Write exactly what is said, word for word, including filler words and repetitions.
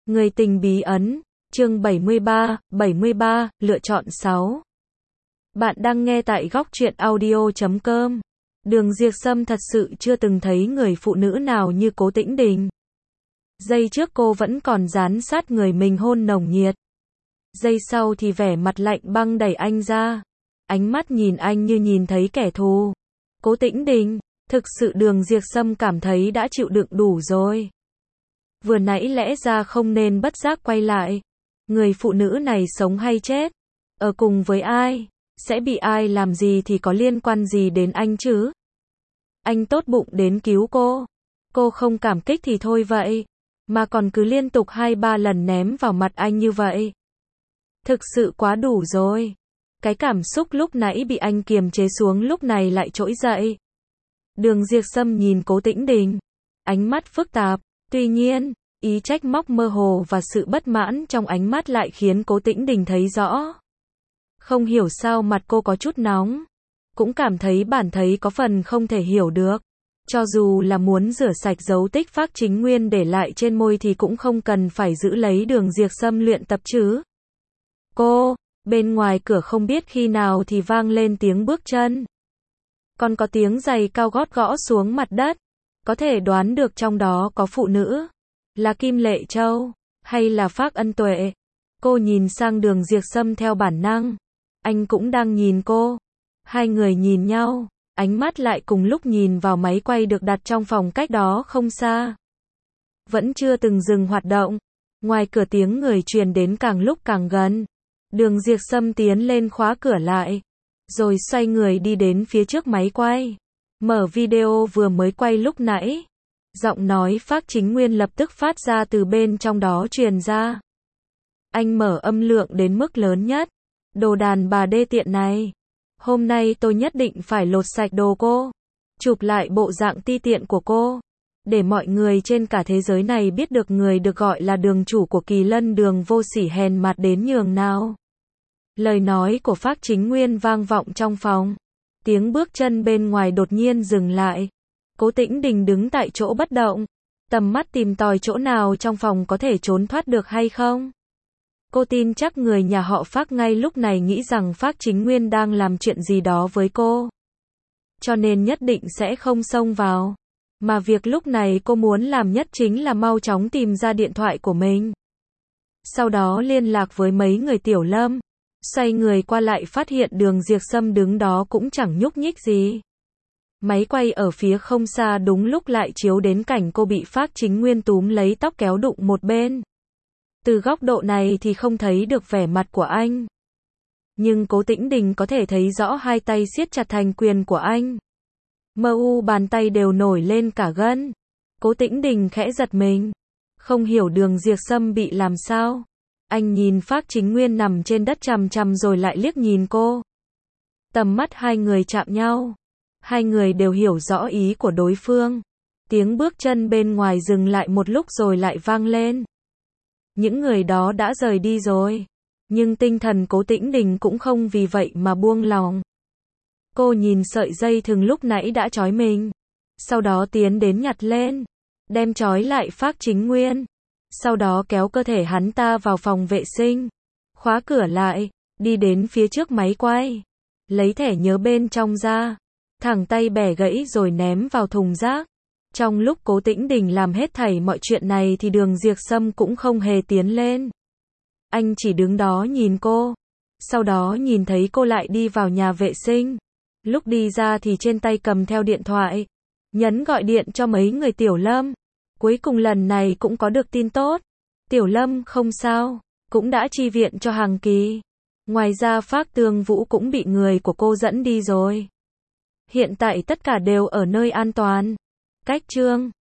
Người tình bí ẩn, chương bảy mươi ba, bảy mươi ba, lựa chọn sáu. Bạn đang nghe tại góc truyện audio chấm com. Đường Diệp Sâm thật sự chưa từng thấy người phụ nữ nào như Cố Tĩnh Đình. Giây trước cô vẫn còn dán sát người mình hôn nồng nhiệt. Giây sau thì vẻ mặt lạnh băng đẩy anh ra. Ánh mắt nhìn anh như nhìn thấy kẻ thù. Cố Tĩnh Đình, thực sự Đường Diệp Sâm cảm thấy đã chịu đựng đủ rồi. Vừa nãy lẽ ra không nên bất giác quay lại. Người phụ nữ này sống hay chết? Ở cùng với ai? Sẽ bị ai làm gì thì có liên quan gì đến anh chứ? Anh tốt bụng đến cứu cô. Cô không cảm kích thì thôi vậy. Mà còn cứ liên tục hai ba lần ném vào mặt anh như vậy. Thực sự quá đủ rồi. Cái cảm xúc lúc nãy bị anh kiềm chế xuống lúc này lại trỗi dậy. Đường Diệp Sâm nhìn Cố Tĩnh Đình. Ánh mắt phức tạp. Tuy nhiên, ý trách móc mơ hồ và sự bất mãn trong ánh mắt lại khiến Cố Tĩnh Đình thấy rõ. Không hiểu sao mặt cô có chút nóng. Cũng cảm thấy bản thấy có phần không thể hiểu được. Cho dù là muốn rửa sạch dấu tích Phác Chính Nguyên để lại trên môi thì cũng không cần phải giữ lấy Đường Diệp Sâm luyện tập chứ. Cô, bên ngoài cửa không biết khi nào thì vang lên tiếng bước chân. Còn có tiếng giày cao gót gõ xuống mặt đất. Có thể đoán được trong đó có phụ nữ. Là Kim Lệ Châu, hay là Phác Ân Tuệ. Cô nhìn sang Đường Diệp Sâm theo bản năng. Anh cũng đang nhìn cô. Hai người nhìn nhau, ánh mắt lại cùng lúc nhìn vào máy quay được đặt trong phòng cách đó không xa. Vẫn chưa từng dừng hoạt động. Ngoài cửa tiếng người truyền đến càng lúc càng gần. Đường Diệp Sâm tiến lên khóa cửa lại. Rồi xoay người đi đến phía trước máy quay. Mở video vừa mới quay lúc nãy. Giọng nói Phác Chính Nguyên lập tức phát ra từ bên trong đó truyền ra. Anh mở âm lượng đến mức lớn nhất. Đồ đàn bà đê tiện này. Hôm nay tôi nhất định phải lột sạch đồ cô. Chụp lại bộ dạng ti tiện của cô. Để mọi người trên cả thế giới này biết được người được gọi là đường chủ của Kỳ Lân Đường vô sỉ hèn mặt đến nhường nào. Lời nói của Phác Chính Nguyên vang vọng trong phòng. Tiếng bước chân bên ngoài đột nhiên dừng lại. Cố Tĩnh Đình đứng tại chỗ bất động. Tầm mắt tìm tòi chỗ nào trong phòng có thể trốn thoát được hay không. Cô tin chắc người nhà họ Phác ngay lúc này nghĩ rằng Phác Chính Nguyên đang làm chuyện gì đó với cô. Cho nên nhất định sẽ không xông vào. Mà việc lúc này cô muốn làm nhất chính là mau chóng tìm ra điện thoại của mình. Sau đó liên lạc với mấy người Tiểu Lâm. Xoay người qua lại phát hiện Đường Diệp Sâm đứng đó cũng chẳng nhúc nhích gì. Máy quay ở phía không xa đúng lúc lại chiếu đến cảnh cô bị Phác Chính Nguyên túm lấy tóc kéo đụng một bên. Từ góc độ này thì không thấy được vẻ mặt của anh. Nhưng Cố Tĩnh Đình có thể thấy rõ hai tay siết chặt thành quyền của anh. Mờ u bàn tay đều nổi lên cả gân. Cố Tĩnh Đình khẽ giật mình. Không hiểu Đường Diệp Sâm bị làm sao. Anh nhìn Phác Chính Nguyên nằm trên đất chằm chằm rồi lại liếc nhìn cô. Tầm mắt hai người chạm nhau. Hai người đều hiểu rõ ý của đối phương. Tiếng bước chân bên ngoài dừng lại một lúc rồi lại vang lên. Những người đó đã rời đi rồi. Nhưng tinh thần Cố Tĩnh Đình cũng không vì vậy mà buông lòng. Cô nhìn sợi dây thừng lúc nãy đã trói mình. Sau đó tiến đến nhặt lên. Đem trói lại Phác Chính Nguyên. Sau đó kéo cơ thể hắn ta vào phòng vệ sinh. Khóa cửa lại. Đi đến phía trước máy quay. Lấy thẻ nhớ bên trong ra. Thẳng tay bẻ gãy rồi ném vào thùng rác. Trong lúc Cố Tĩnh Đình làm hết thảy mọi chuyện này thì Đường Diệp Sâm cũng không hề tiến lên. Anh chỉ đứng đó nhìn cô. Sau đó nhìn thấy cô lại đi vào nhà vệ sinh. Lúc đi ra thì trên tay cầm theo điện thoại. Nhấn gọi điện cho mấy người Tiểu Lâm. Cuối cùng lần này cũng có được tin tốt. Tiểu Lâm không sao. Cũng đã chi viện cho Hằng Kỳ. Ngoài ra Phác Tương Vũ cũng bị người của cô dẫn đi rồi. Hiện tại tất cả đều ở nơi an toàn. Cách chương